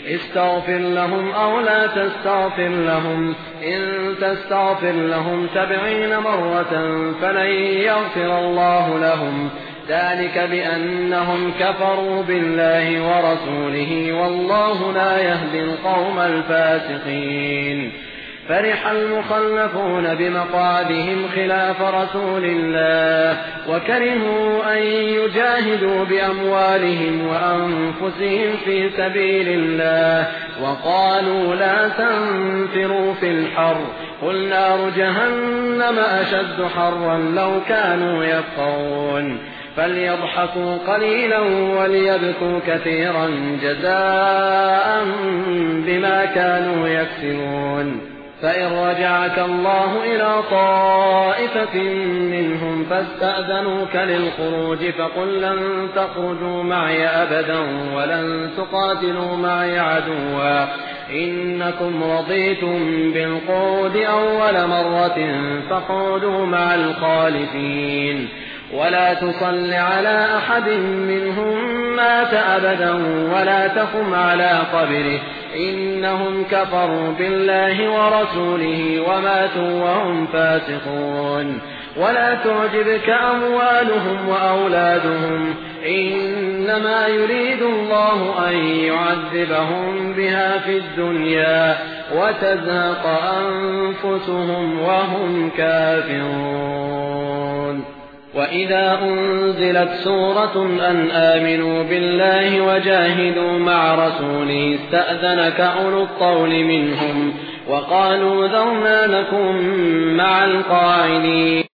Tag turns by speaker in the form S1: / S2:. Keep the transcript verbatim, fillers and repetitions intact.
S1: استغفر لهم أو لا تستغفر لهم إن تستغفر لهم سبعين مرة فلن يغفر الله لهم ذلك بأنهم كفروا بالله ورسوله والله لا يهدي القوم الفاسقين. فرح المخلفون بمقعدهم خلاف رسول الله وكرهوا أن يجاهدوا بأموالهم وأنفسهم في سبيل الله وقالوا لا تنفروا في الحر قل نار جهنم أشد حرا لو كانوا يفقهون. فليضحكوا قليلا وليبكوا كثيرا جزاء بما كانوا يكسبون. فإن رجعك الله إلى طائفة منهم فاستأذنوك للخروج فقل لن تخرجوا معي أبدا ولن تقاتلوا معي عدوا إنكم رضيتم بالقعود أول مرة فاقعدوا مع الخالفين ولا تصل على أحد منهم مات أبدا ولا تقم على قبره إنهم كفروا بالله ورسوله وماتوا وهم فاسقون. ولا تعجبك أموالهم وأولادهم إنما يريد الله أن يعذبهم بها في الدنيا وتزهق أنفسهم وهم كافرون. وإذا أنزلت سورة أن آمنوا بالله وجاهدوا مع رسوله استأذنك أولو الطول منهم وقالوا ذرنا نكن مع القاعدين.